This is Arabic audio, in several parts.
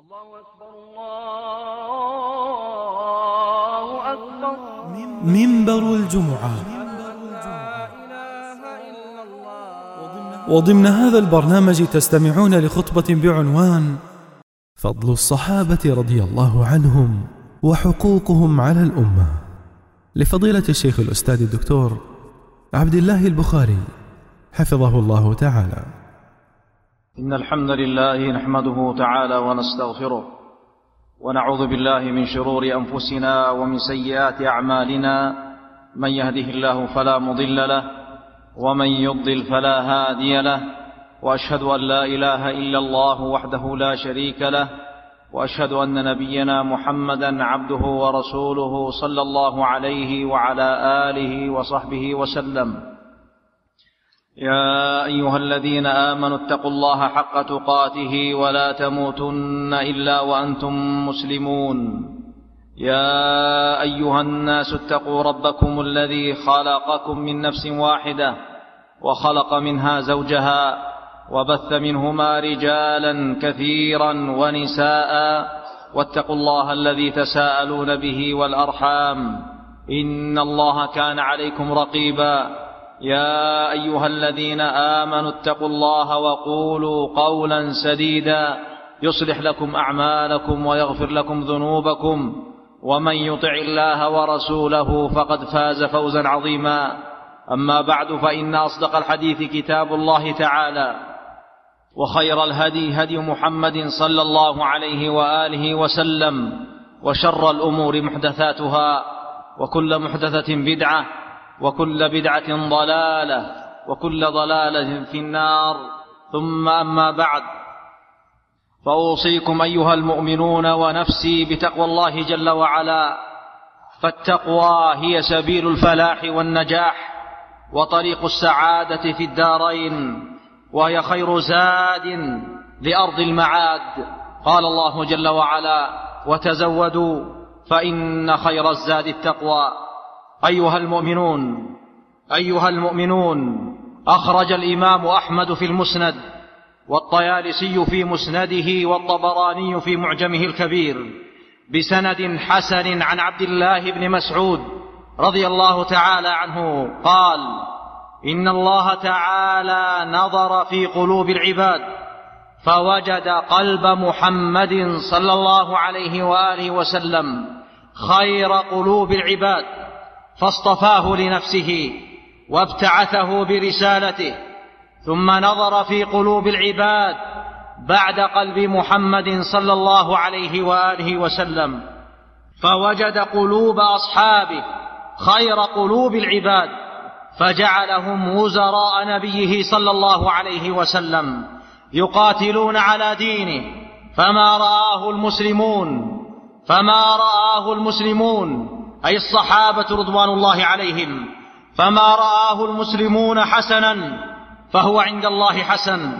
الله أكبر الله أكبر. منبر الجمعة. وضمن هذا البرنامج تستمعون لخطبة بعنوان فضل الصحابة رضي الله عنهم وحقوقهم على الأمة، لفضيلة الشيخ الأستاذ الدكتور عبد الله البخاري حفظه الله تعالى. إن الحمد لله نحمده تعالى ونستغفره ونعوذ بالله من شرور أنفسنا ومن سيئات أعمالنا، من يهده الله فلا مضل له ومن يضلل فلا هادي له، وأشهد أن لا إله إلا الله وحده لا شريك له، وأشهد أن نبينا محمدا عبده ورسوله صلى الله عليه وعلى آله وصحبه وسلم. يا أيها الذين آمنوا اتقوا الله حق تقاته ولا تموتن إلا وأنتم مسلمون. يا أيها الناس اتقوا ربكم الذي خلقكم من نفس واحدة وخلق منها زوجها وبث منهما رجالا كثيرا ونساء، واتقوا الله الذي تساءلون به والأرحام إن الله كان عليكم رقيبا. يا أيها الذين آمنوا اتقوا الله وقولوا قولا سديدا يصلح لكم أعمالكم ويغفر لكم ذنوبكم، ومن يطع الله ورسوله فقد فاز فوزا عظيما. أما بعد، فإن أصدق الحديث كتاب الله تعالى، وخير الهدي هدي محمد صلى الله عليه وآله وسلم، وشر الأمور محدثاتها، وكل محدثة بدعة، وكل بدعة ضلالة، وكل ضلالة في النار. ثم أما بعد، فأوصيكم أيها المؤمنون ونفسي بتقوى الله جل وعلا، فالتقوى هي سبيل الفلاح والنجاح وطريق السعادة في الدارين، وهي خير زاد لأرض المعاد. قال الله جل وعلا: وتزودوا فإن خير الزاد التقوى. أيها المؤمنون، أخرج الإمام أحمد في المسند، والطيالسي في مسنده، والطبراني في معجمه الكبير بسند حسن عن عبد الله بن مسعود رضي الله تعالى عنه قال: إن الله تعالى نظر في قلوب العباد فوجد قلب محمد صلى الله عليه وآله وسلم خير قلوب العباد، فاصطفاه لنفسه وابتعثه برسالته. ثم نظر في قلوب العباد بعد قلب محمد صلى الله عليه وآله وسلم فوجد قلوب أصحابه خير قلوب العباد، فجعلهم وزراء نبيه صلى الله عليه وسلم يقاتلون على دينه. فما رآه المسلمون أي الصحابة رضوان الله عليهم، فما رآه المسلمون حسنا فهو عند الله حسن،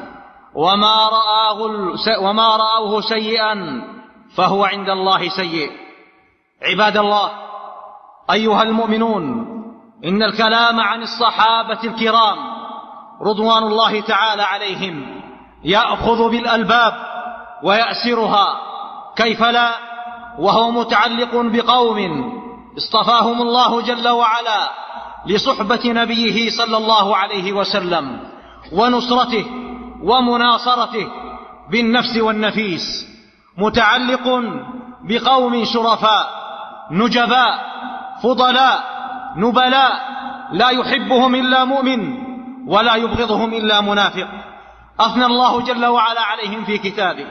وما رأوه سيئا فهو عند الله سيء. عباد الله، أيها المؤمنون، إن الكلام عن الصحابة الكرام رضوان الله تعالى عليهم يأخذ بالألباب ويأسرها، كيف لا، وهو متعلق بقوم اصطفاهم الله جل وعلا لصحبة نبيه صلى الله عليه وسلم ونصرته ومناصرته بالنفس والنفيس، متعلق بقوم شرفاء نجباء فضلاء نبلاء لا يحبهم إلا مؤمن ولا يبغضهم إلا منافق. أثنى الله جل وعلا عليهم في كتابه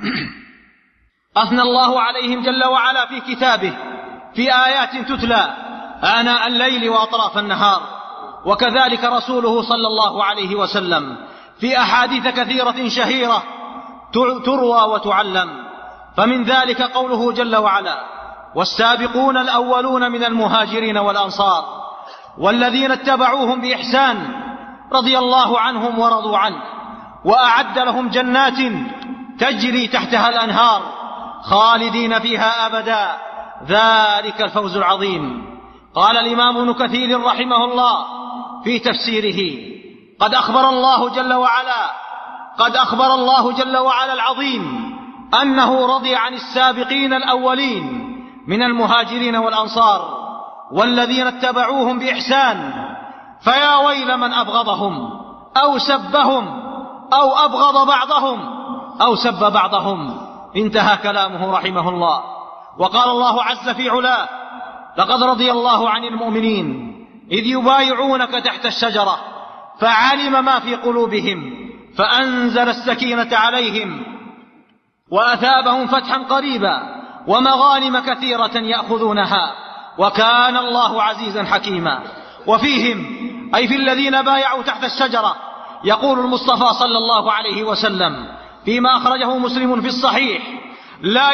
في آيات تتلى آناء الليل وأطراف النهار، وكذلك رسوله صلى الله عليه وسلم في أحاديث كثيرة شهيرة تروى وتعلم. فمن ذلك قوله جل وعلا: والسابقون الأولون من المهاجرين والأنصار والذين اتبعوهم بإحسان رضي الله عنهم ورضوا عنه، وأعد لهم جنات تجري تحتها الأنهار خالدين فيها أبدا، ذلك الفوز العظيم. قال الإمام ابن كثير رحمه الله في تفسيره: قد أخبر الله جل وعلا العظيم أنه رضي عن السابقين الأولين من المهاجرين والأنصار والذين اتبعوهم بإحسان، فيا ويل من أبغضهم أو سبهم أو أبغض بعضهم أو سب بعضهم. انتهى كلامه رحمه الله. وقال الله عز في علاه: لقد رضي الله عن المؤمنين إذ يبايعونك تحت الشجرة فعلم ما في قلوبهم فأنزل السكينة عليهم وأثابهم فتحا قريبا ومغانم كثيرة يأخذونها وكان الله عزيزا حكيما. وفيهم أي في الذين بايعوا تحت الشجرة يقول المصطفى صلى الله عليه وسلم فيما أخرجه مسلم في الصحيح: لا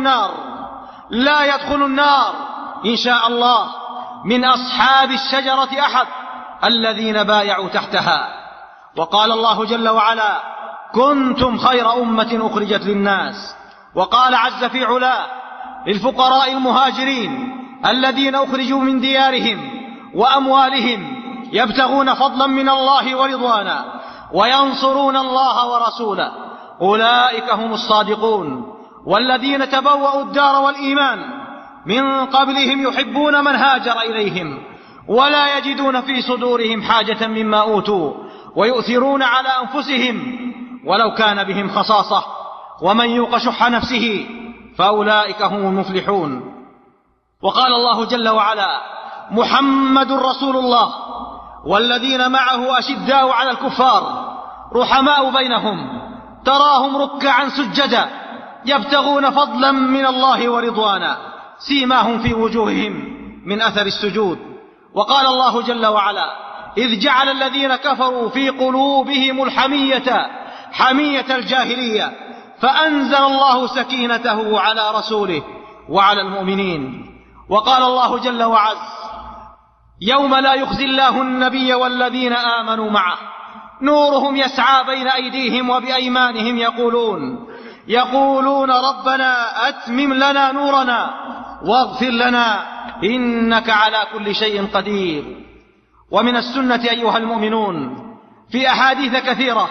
يدخل النار إن شاء الله من أصحاب الشجرة أحد الذين بايعوا تحتها. وقال الله جل وعلا: كنتم خير أمة أخرجت للناس. وقال عز في علاه للفقراء المهاجرين الذين أخرجوا من ديارهم وأموالهم يبتغون فضلا من الله ورضوانا وينصرون الله ورسوله: أولئك هم الصادقون والذين تبوأوا الدار والإيمان من قبلهم يحبون من هاجر إليهم ولا يجدون في صدورهم حاجة مما أوتوا ويؤثرون على أنفسهم ولو كان بهم خصاصة ومن يوق شح نفسه فأولئك هم المفلحون. وقال الله جل وعلا: محمد رسول الله والذين معه أشداء على الكفار رحماء بينهم تراهم ركعا سجدا يبتغون فضلا من الله ورضوانا سيماهم في وجوههم من أثر السجود. وقال الله جل وعلا: إذ جعل الذين كفروا في قلوبهم حمية الجاهلية فأنزل الله سكينته على رسوله وعلى المؤمنين. وقال الله جل وعز: يوم لا يخزي الله النبي والذين آمنوا معه نورهم يسعى بين أيديهم وبأيمانهم يقولون ربنا أتمم لنا نورنا واغفر لنا إنك على كل شيء قدير. ومن السنة أيها المؤمنون في أحاديث كثيرة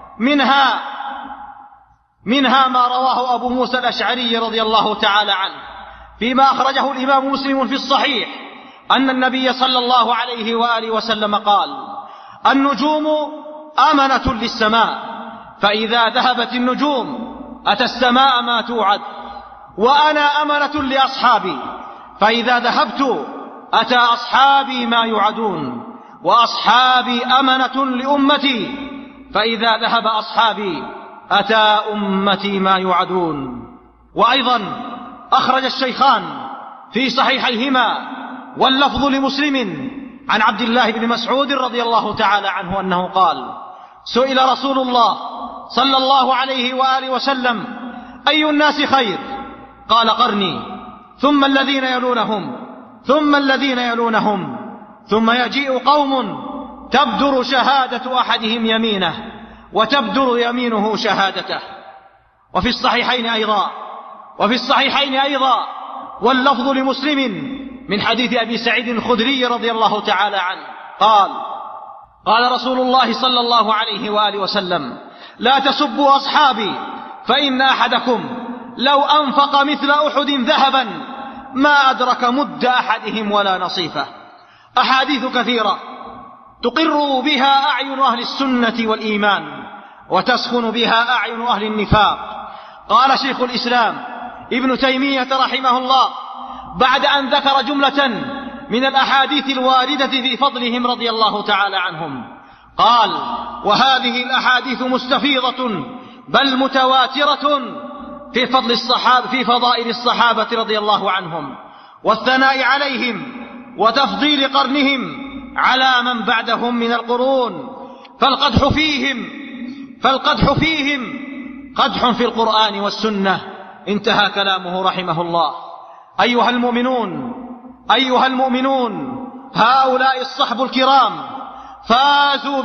منها ما رواه أبو موسى الأشعري رضي الله تعالى عنه فيما أخرجه الإمام مسلم في الصحيح أن النبي صلى الله عليه وآله وسلم قال: النجوم أمنة للسماء فإذا ذهبت النجوم أتى السماء ما توعد، وأنا أمنة لأصحابي فإذا ذهبت أتى أصحابي ما يوعدون، وأصحابي أمنة لأمتي فإذا ذهب أصحابي أتى أمتي ما يوعدون. وأيضا أخرج الشيخان في صحيحيهما واللفظ لمسلم عن عبد الله بن مسعود رضي الله تعالى عنه أنه قال: سئل رسول الله صلى الله عليه وآله وسلم: أي الناس خير؟ قال: قرني، ثم الذين يلونهم، ثم الذين يلونهم، ثم يجيء قوم تبدر شهادة أحدهم يمينه وتبدر يمينه شهادته. وفي الصحيحين أيضا واللفظ لمسلم من حديث أبي سعيد الخدري رضي الله تعالى عنه قال رسول الله صلى الله عليه وآله وسلم: لا تسبوا أصحابي فإن أحدكم لو أنفق مثل أحد ذهبا ما أدرك مد أحدهم ولا نصيفه. أحاديث كثيرة تقر بها أعين أهل السنة والإيمان وتسخن بها أعين أهل النفاق. قال شيخ الإسلام ابن تيمية رحمه الله بعد أن ذكر جملة من الأحاديث الواردة في فضلهم رضي الله تعالى عنهم قال: وهذه الأحاديث مستفيضة بل متواترة في فضائل الصحابة رضي الله عنهم والثناء عليهم وتفضيل قرنهم على من بعدهم من القرون، فالقدح فيهم قدح في القرآن والسنة. انتهى كلامه رحمه الله. أيها المؤمنون هؤلاء الصحب الكرام فازوا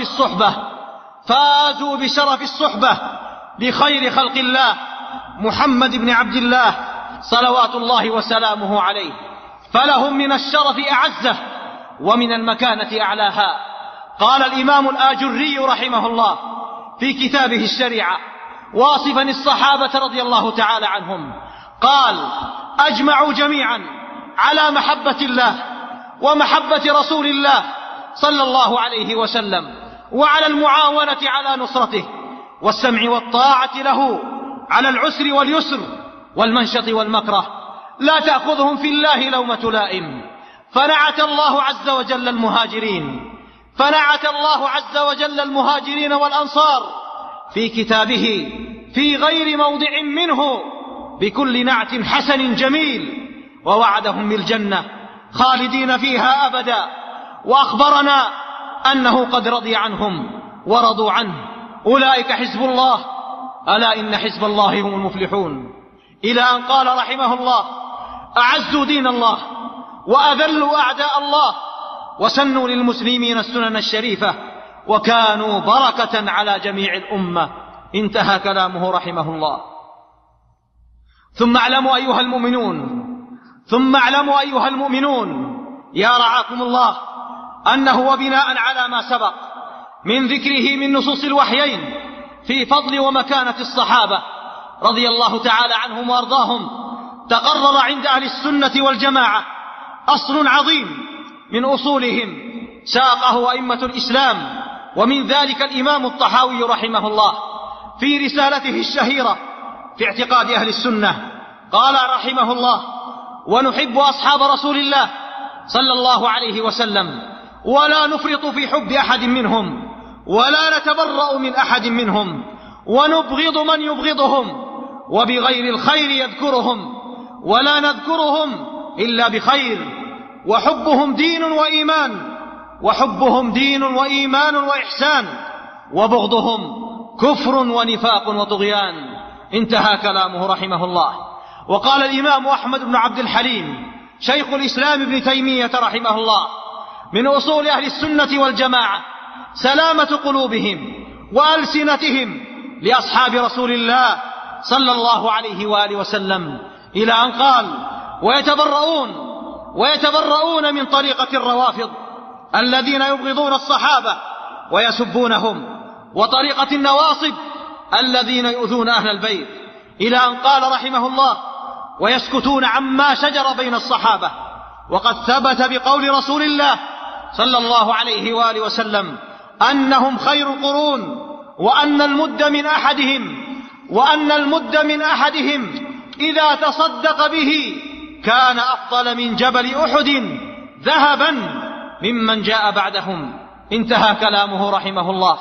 بشرف الصحبة لخير خلق الله محمد بن عبد الله صلوات الله وسلامه عليه، فلهم من الشرف أعزه ومن المكانة أعلاها. قال الإمام الآجري رحمه الله في كتابه الشريعة: واصفا الصحابة رضي الله تعالى عنهم قال: أجمعوا جميعا على محبة الله ومحبة رسول الله صلى الله عليه وسلم، وعلى المعاونة على نصرته، والسمع والطاعة له على العسر واليسر والمنشط والمكره، لا تأخذهم في الله لومة لائم. فنعت الله عز وجل المهاجرين والأنصار في كتابه في غير موضع منه بكل نعت حسن جميل، ووعدهم بالجنة خالدين فيها أبدا، وأخبرنا أنه قد رضي عنهم ورضوا عنه، أولئك حزب الله، ألا إن حزب الله هم المفلحون. إلى أن قال رحمه الله: أعزوا دين الله وأذلوا أعداء الله، وسنوا للمسلمين السنن الشريفة، وكانوا بركة على جميع الأمة. انتهى كلامه رحمه الله. ثم اعلموا أيها المؤمنون يا رعاكم الله أنه وبناء على ما سبق من ذكره من نصوص الوحيين في فضل ومكانة الصحابة رضي الله تعالى عنهم وأرضاهم، تقرر عند أهل السنة والجماعة أصل عظيم من أصولهم ساقه أئمة الإسلام، ومن ذلك الإمام الطحاوي رحمه الله في رسالته الشهيرة في اعتقاد أهل السنة. قال رحمه الله: ونحب أصحاب رسول الله صلى الله عليه وسلم، ولا نفرط في حب أحد منهم، ولا نتبرأ من أحد منهم، ونبغض من يبغضهم، وبغير الخير يذكرهم، ولا نذكرهم إلا بخير، وحبهم دين وإيمان وإحسان، وبغضهم كفر ونفاق وطغيان. انتهى كلامه رحمه الله. وقال الإمام أحمد بن عبد الحليم شيخ الإسلام ابن تيمية رحمه الله: من أصول أهل السنة والجماعة سلامة قلوبهم وألسنتهم لأصحاب رسول الله صلى الله عليه وآله وسلم، إلى أن قال: ويتبرؤون من طريقة الروافض الذين يبغضون الصحابة ويسبونهم، وطريقة النواصب الذين يؤذون أهل البيت، إلى أن قال رحمه الله: ويسكتون عما شجر بين الصحابة. وقد ثبت بقول رسول الله صلى الله عليه وآله وسلم أنهم خير القرون، وأن المد من أحدهم إذا تصدق به كان أفضل من جبل أحد ذهبا ممن جاء بعدهم. انتهى كلامه رحمه الله.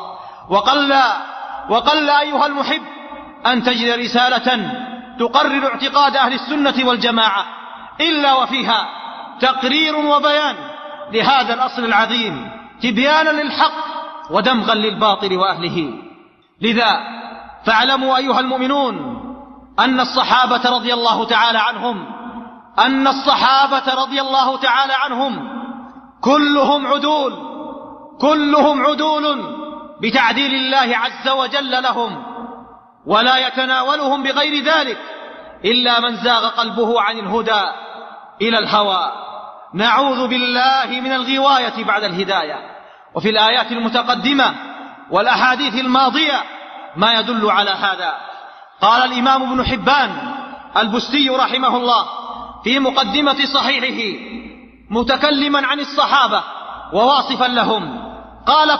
وقل أيها المحب أن تجد رسالة تقرر اعتقاد أهل السنة والجماعة إلا وفيها تقرير وبيان لهذا الأصل العظيم، تبيانا للحق ودمغا للباطل وأهله. لذا فاعلموا أيها المؤمنون أن الصحابة رضي الله تعالى عنهم كلهم عدول بتعديل الله عز وجل لهم، ولا يتناولهم بغير ذلك إلا من زاغ قلبه عن الهدى إلى الهوى. نعوذ بالله من الغواية بعد الهداية. وفي الآيات المتقدمة والأحاديث الماضية ما يدل على هذا. قال الإمام ابن حبان البستي رحمه الله في مقدمة صحيحه متكلما عن الصحابة وواصفا لهم، قال: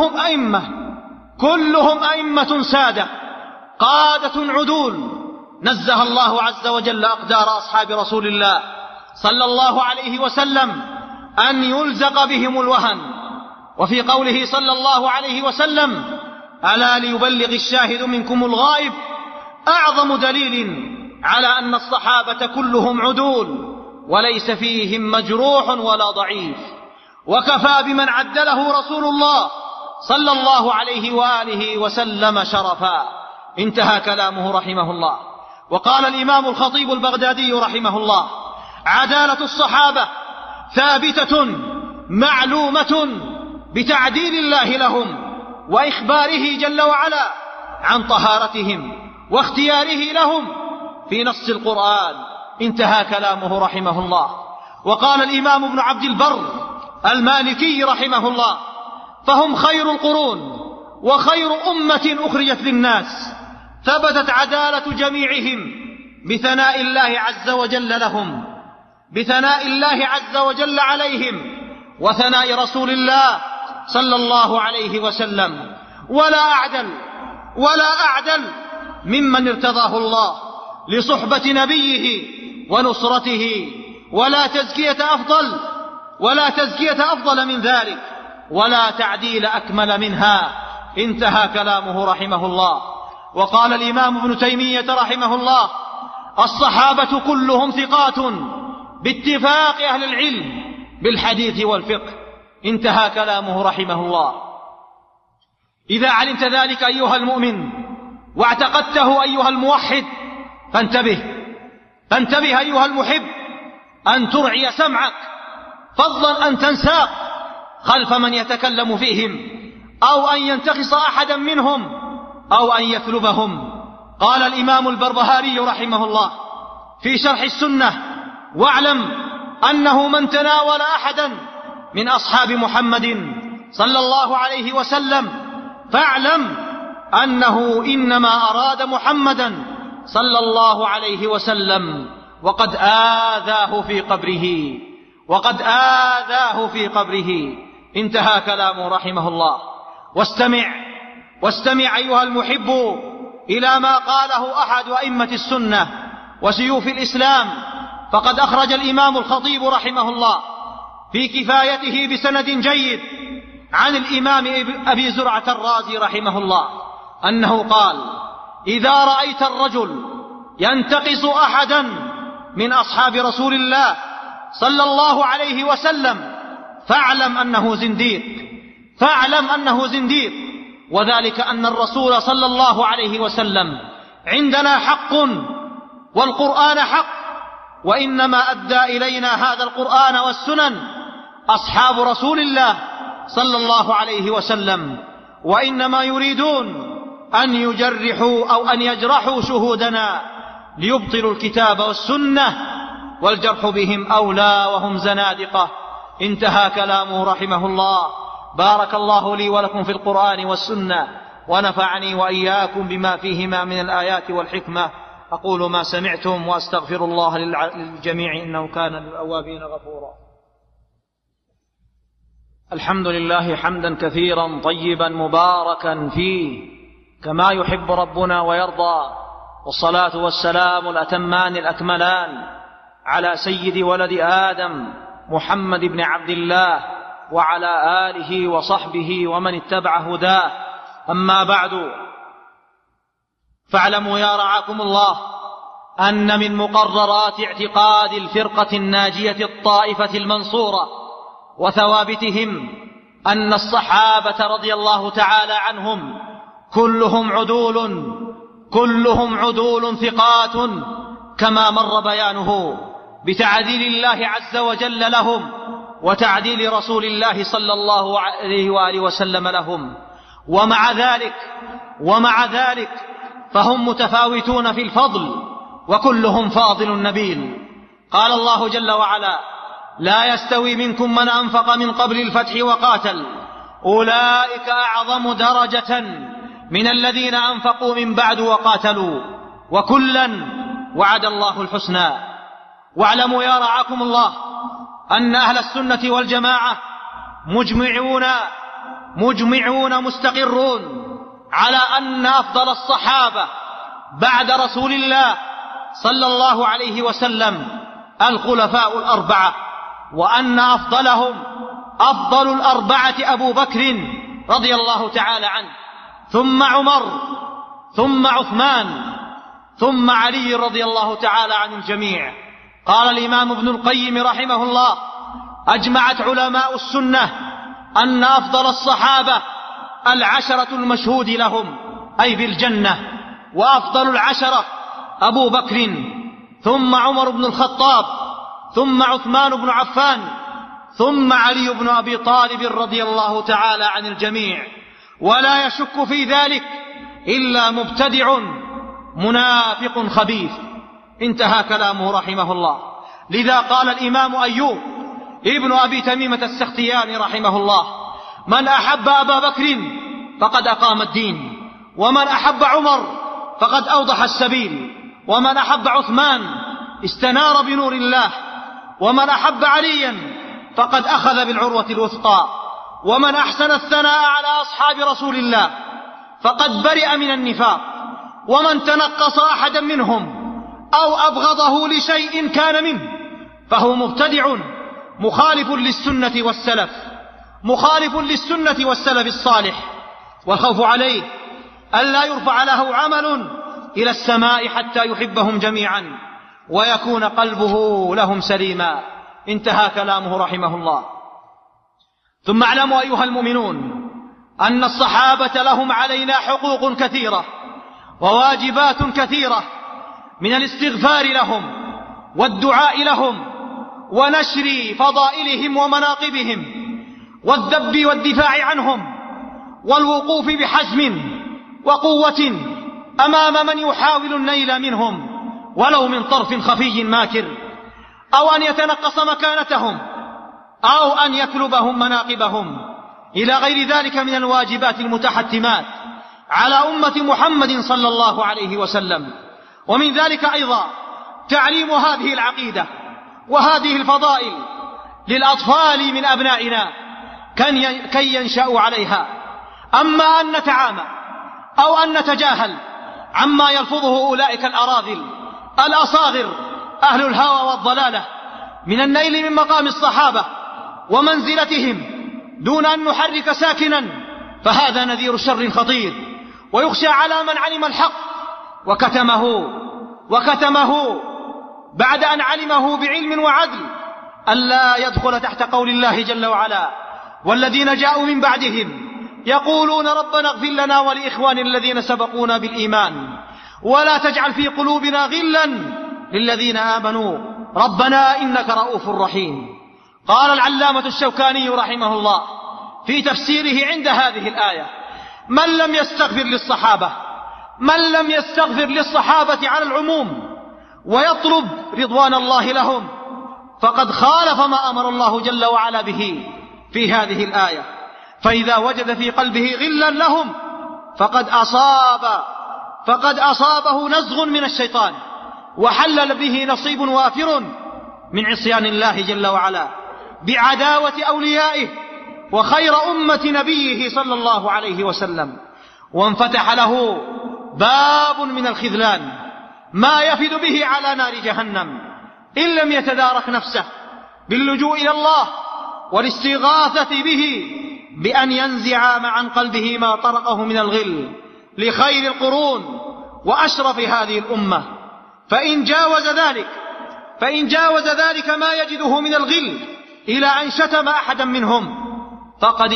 كلهم أئمة سادة قادة عدول، نزه الله عز وجل أقدار أصحاب رسول الله صلى الله عليه وسلم أن يلزق بهم الوهن. وفي قوله صلى الله عليه وسلم: ألا ليبلغ الشاهد منكم الغائب، أعظم دليل على أن الصحابة كلهم عدول وليس فيهم مجروح ولا ضعيف، وكفى بمن عدله رسول الله صلى الله عليه وآله وسلم شرفا. انتهى كلامه رحمه الله. وقال الإمام الخطيب البغدادي رحمه الله: عدالة الصحابة ثابتة معلومة بتعديل الله لهم وإخباره جل وعلا عن طهارتهم واختياره لهم في نص القرآن. انتهى كلامه رحمه الله. وقال الإمام ابن عبد البر المالكي رحمه الله: فهم خير القرون وخير أمة أخرجت للناس، ثبتت عدالة جميعهم بثناء الله عز وجل لهم، بثناء الله عز وجل عليهم، وثناء رسول الله صلى الله عليه وسلم. ولا أعدل ممن ارتضاه الله لصحبة نبيه ونصرته، ولا تزكية أفضل من ذلك، ولا تعديل أكمل منها. انتهى كلامه رحمه الله. وقال الإمام ابن تيمية رحمه الله: الصحابة كلهم ثقات باتفاق أهل العلم بالحديث والفقه. انتهى كلامه رحمه الله. إذا علمت ذلك أيها المؤمن واعتقدته أيها الموحد فانتبه أيها المحب أن ترعي سمعك، فضلا أن تنساق خلف من يتكلم فيهم، أو أن ينتقص أحدا منهم، أو أن يثلبهم. قال الإمام البربهاري رحمه الله في شرح السنة: واعلم أنه من تناول أحدا من أصحاب محمد صلى الله عليه وسلم فاعلم أنه إنما أراد محمدا صلى الله عليه وسلم، وقد آذاه في قبره. انتهى كلامه رحمه الله. واستمع أيها المحب إلى ما قاله أحد أئمة السنة وسيوف الإسلام. فقد أخرج الإمام الخطيب رحمه الله في كفايته بسند جيد عن الإمام أبي زرعة الرازي رحمه الله أنه قال: إذا رأيت الرجل ينتقص أحدا من أصحاب رسول الله صلى الله عليه وسلم فاعلم أنه زنديق، وذلك أن الرسول صلى الله عليه وسلم عندنا حق والقرآن حق، وإنما أدى إلينا هذا القرآن والسنن أصحاب رسول الله صلى الله عليه وسلم، وإنما يريدون أن يجرحوا أو أن يجرحوا شهودنا ليبطلوا الكتاب والسنة، والجرح بهم أولى وهم زنادقة. انتهى كلامه رحمه الله. بارك الله لي ولكم في القرآن والسنة، ونفعني وإياكم بما فيهما من الآيات والحكمة. أقول ما سمعتم وأستغفر الله للجميع إنه كان للأوابين غفورا. الحمد لله حمدا كثيرا طيبا مباركا فيه كما يحب ربنا ويرضى، والصلاة والسلام الأتمان الأكملان على سيد ولد آدم محمد بن عبد الله وعلى آله وصحبه ومن اتبع هداه. أما بعد، فاعلموا يا رعاكم الله أن من مقررات اعتقاد الفرقة الناجية الطائفة المنصورة وثوابتهم أن الصحابة رضي الله تعالى عنهم كلهم عدول ثقات، كما مر بيانه بتعديل الله عز وجل لهم وتعديل رسول الله صلى الله عليه وآله وسلم لهم. ومع ذلك فهم متفاوتون في الفضل، وكلهم فاضل نبيل. قال الله جل وعلا: لا يستوي منكم من أنفق من قبل الفتح وقاتل أولئك أعظم درجة من الذين أنفقوا من بعد وقاتلوا وكلا وعد الله الحسنى. واعلموا يا رعاكم الله أن أهل السنة والجماعة مجمعون مستقرون على أن أفضل الصحابة بعد رسول الله صلى الله عليه وسلم الخلفاء الأربعة، وأن أفضلهم أفضل الأربعة أبو بكر رضي الله تعالى عنه، ثم عمر، ثم عثمان، ثم علي رضي الله تعالى عن الجميع. قال الإمام ابن القيم رحمه الله: أجمعت علماء السنة أن أفضل الصحابة العشرة المشهود لهم أي بالجنة، وأفضل العشرة أبو بكر، ثم عمر بن الخطاب، ثم عثمان بن عفان، ثم علي بن أبي طالب رضي الله تعالى عن الجميع. ولا يشك في ذلك إلا مبتدع منافق خبيث. انتهى كلامه رحمه الله. لذا قال الإمام أيوب ابن أبي تميمة السختياني رحمه الله: من أحب أبا بكر فقد أقام الدين، ومن أحب عمر فقد أوضح السبيل، ومن أحب عثمان استنار بنور الله، ومن أحب عليا فقد أخذ بالعروة الوثقى، ومن أحسن الثناء على أصحاب رسول الله فقد برئ من النفاق، ومن تنقص أحدا منهم أو أبغضه لشيء كان منه فهو مبتدع مخالف للسنة والسلف، مخالف للسنة والسلف الصالح. والخوف عليه ألا يرفع له عمل إلى السماء حتى يحبهم جميعا ويكون قلبه لهم سليما. انتهى كلامه رحمه الله. ثم اعلموا أيها المؤمنون أن الصحابة لهم علينا حقوق كثيرة وواجبات كثيرة، من الاستغفار لهم والدعاء لهم ونشر فضائلهم ومناقبهم والذب والدفاع عنهم والوقوف بحزم وقوة أمام من يحاول النيل منهم ولو من طرف خفي ماكر، أو أن يتنقص مكانتهم أو أن يكلبهم مناقبهم، إلى غير ذلك من الواجبات المتحتمات على أمة محمد صلى الله عليه وسلم. ومن ذلك أيضا تعليم هذه العقيدة وهذه الفضائل للأطفال من أبنائنا كي ينشأوا عليها. أما أن نتعامى أو أن نتجاهل عما يلفظه أولئك الأراذل الأصاغر أهل الهوى والضلالة من النيل من مقام الصحابة ومنزلتهم دون أن نحرك ساكنا، فهذا نذير شر خطير، ويخشى على من علم الحق وكتمه بعد أن علمه بعلم وعدل ألا يدخل تحت قول الله جل وعلا: والذين جاءوا من بعدهم يقولون ربنا اغفر لنا ولإخواننا الذين سبقونا بالإيمان ولا تجعل في قلوبنا غلا للذين آمنوا ربنا إنك رؤوف رحيم. قال العلامة الشوكاني رحمه الله في تفسيره عند هذه الآية: من لم يستغفر للصحابة على العموم ويطلب رضوان الله لهم فقد خالف ما أمر الله جل وعلا به في هذه الآية. فإذا وجد في قلبه غلا لهم فقد أصابه نزغ من الشيطان وحلل به نصيب وافر من عصيان الله جل وعلا بعداوة أوليائه وخير أمة نبيه صلى الله عليه وسلم، وانفتح له باب من الخذلان ما يفد به على نار جهنم إن لم يتدارك نفسه باللجوء إلى الله والاستغاثة به بأن ينزع عن قلبه ما طرقه من الغل لخير القرون وأشرف هذه الأمة. فإن جاوز ذلك ما يجده من الغل إلى أن شتم أحدا منهم فقد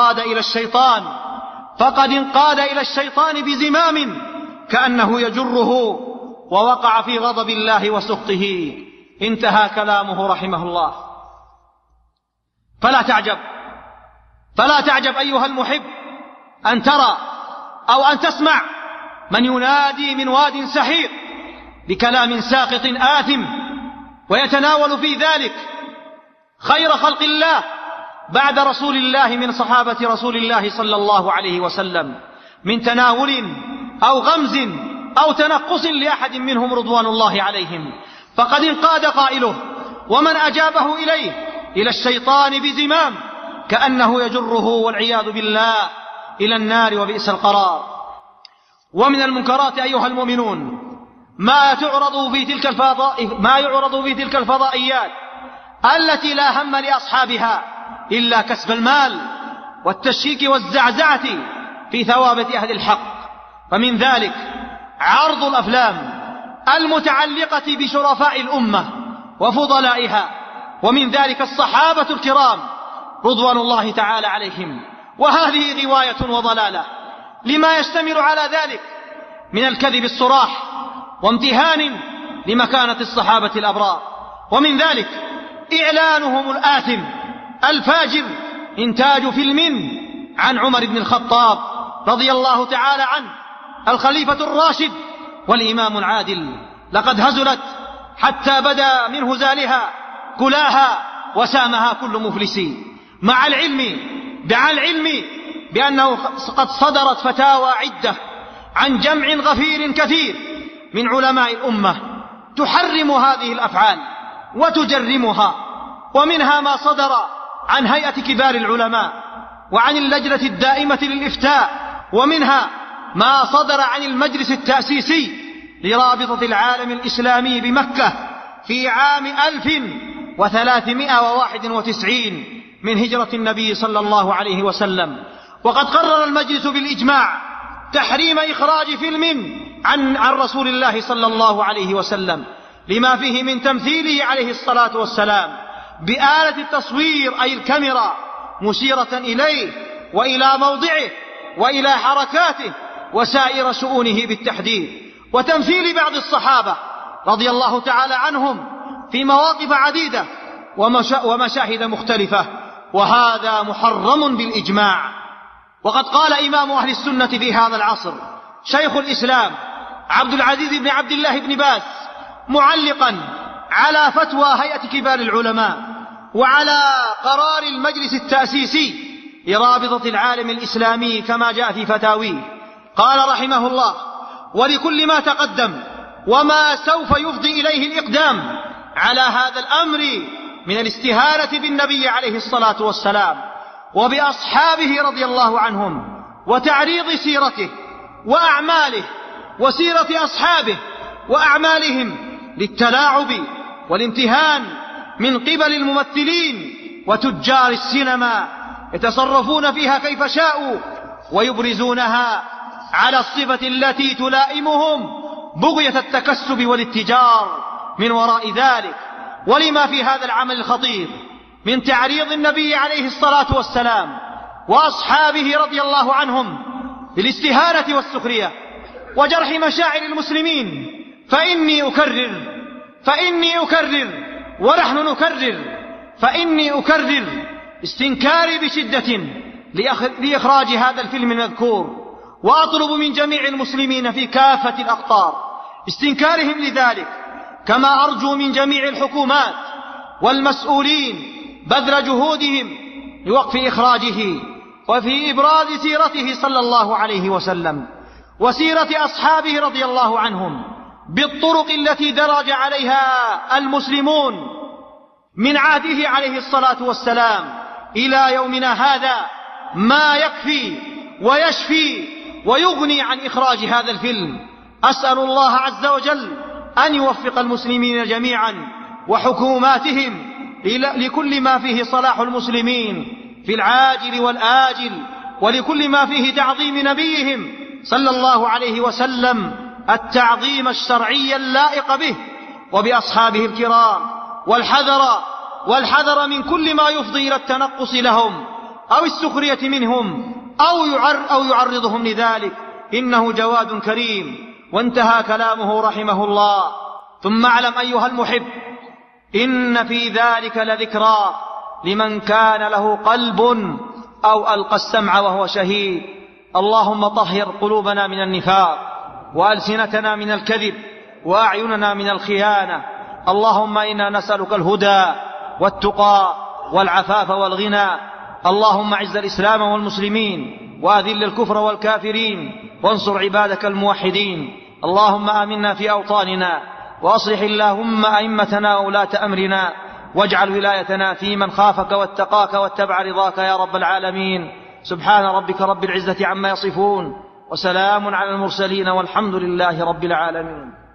انقاد إلى الشيطان بزمام كأنه يجره ووقع في غضب الله وسخطه. انتهى كلامه رحمه الله. فلا تعجب أيها المحب أن ترى أو أن تسمع من ينادي من واد سحيق بكلام ساقط آثم ويتناول في ذلك خير خلق الله بعد رسول الله من صحابة رسول الله صلى الله عليه وسلم من تناول أو غمز أو تنقص لأحد منهم رضوان الله عليهم، فقد انقاد قائله ومن أجابه إليه إلى الشيطان بزمام كأنه يجره والعياذ بالله إلى النار وبئس القرار. ومن المنكرات أيها المؤمنون ما يعرض في تلك الفضائيات التي لا هم لأصحابها إلا كسب المال والتشكيك والزعزعة في ثوابت أهل الحق. فمن ذلك عرض الأفلام المتعلقة بشرفاء الأمة وفضلائها، ومن ذلك الصحابة الكرام رضوان الله تعالى عليهم، وهذه غواية وضلالة لما يشتمل على ذلك من الكذب الصراح وامتهان لمكانة الصحابة الأبرار. ومن ذلك إعلانهم الآثم الفاجر إنتاج فيلم عن عمر بن الخطاب رضي الله تعالى عنه الخليفة الراشد والإمام العادل، لقد هزلت حتى بدا من هزالها كلاها وسامها كل مفلس، مع العلم بأنه قد صدرت فتاوى عدة عن جمع غفير كثير من علماء الأمة تحرم هذه الأفعال وتجرمها، ومنها ما صدر عن هيئة كبار العلماء وعن اللجنة الدائمة للإفتاء، ومنها ما صدر عن المجلس التأسيسي لرابطة العالم الإسلامي بمكة في عام 1391 من هجرة النبي صلى الله عليه وسلم. وقد قرر المجلس بالإجماع تحريم إخراج فيلم عن رسول الله صلى الله عليه وسلم لما فيه من تمثيله عليه الصلاة والسلام بآلة التصوير أي الكاميرا مشيرة إليه وإلى موضعه وإلى حركاته وسائر شؤونه بالتحديد، وتمثيل بعض الصحابة رضي الله تعالى عنهم في مواقف عديدة ومشاهد مختلفة، وهذا محرم بالإجماع. وقد قال إمام أهل السنة في هذا العصر شيخ الإسلام عبد العزيز بن عبد الله بن باز معلقا على فتوى هيئة كبار العلماء وعلى قرار المجلس التأسيسي لرابطة العالم الإسلامي كما جاء في فتاويه، قال رحمه الله: ولكل ما تقدم وما سوف يفضي إليه الإقدام على هذا الأمر من الاستهانة بالنبي عليه الصلاة والسلام وبأصحابه رضي الله عنهم وتعريض سيرته وأعماله وسيرة أصحابه وأعمالهم للتلاعب والامتهان من قبل الممثلين وتجار السينما يتصرفون فيها كيف شاءوا ويبرزونها على الصفة التي تلائمهم بغية التكسب والاتجار من وراء ذلك. ولما في هذا العمل الخطير من تعريض النبي عليه الصلاة والسلام وأصحابه رضي الله عنهم بالاستهانة والسخرية وجرح مشاعر المسلمين، فإني أكرر ونحن نكرر استنكاري بشدة لإخراج هذا الفيلم المذكور، وأطلب من جميع المسلمين في كافة الأقطار استنكارهم لذلك، كما أرجو من جميع الحكومات والمسؤولين بذل جهودهم لوقف إخراجه وفي إبراز سيرته صلى الله عليه وسلم وسيرة أصحابه رضي الله عنهم بالطرق التي درج عليها المسلمون من عهده عليه الصلاة والسلام إلى يومنا هذا، ما يكفي ويشفي ويغني عن إخراج هذا الفيلم. أسأل الله عز وجل أن يوفق المسلمين جميعا وحكوماتهم لكل ما فيه صلاح المسلمين في العاجل والآجل، ولكل ما فيه تعظيم نبيهم صلى الله عليه وسلم التعظيم الشرعي اللائق به وبأصحابه الكرام، والحذر من كل ما يفضي إلى التنقص لهم أو السخرية منهم أو يعرضهم لذلك، إنه جواد كريم. وانتهى كلامه رحمه الله. ثم اعلم أيها المحب إن في ذلك لذكرى لمن كان له قلب أو ألقى السمع وهو شهيد. اللهم طهر قلوبنا من النفاق وألسنتنا من الكذب وأعيننا من الخيانة. اللهم إنا نسألك الهدى والتقى والعفاف والغنى. اللهم اعز الإسلام والمسلمين وأذل الكفر والكافرين وانصر عبادك الموحدين. اللهم آمنا في أوطاننا وأصلح اللهم أئمتنا وولاة أمرنا، واجعل ولايتنا في من خافك واتقاك واتبع رضاك يا رب العالمين. سبحان ربك رب العزة عما يصفون وسلام على المرسلين والحمد لله رب العالمين.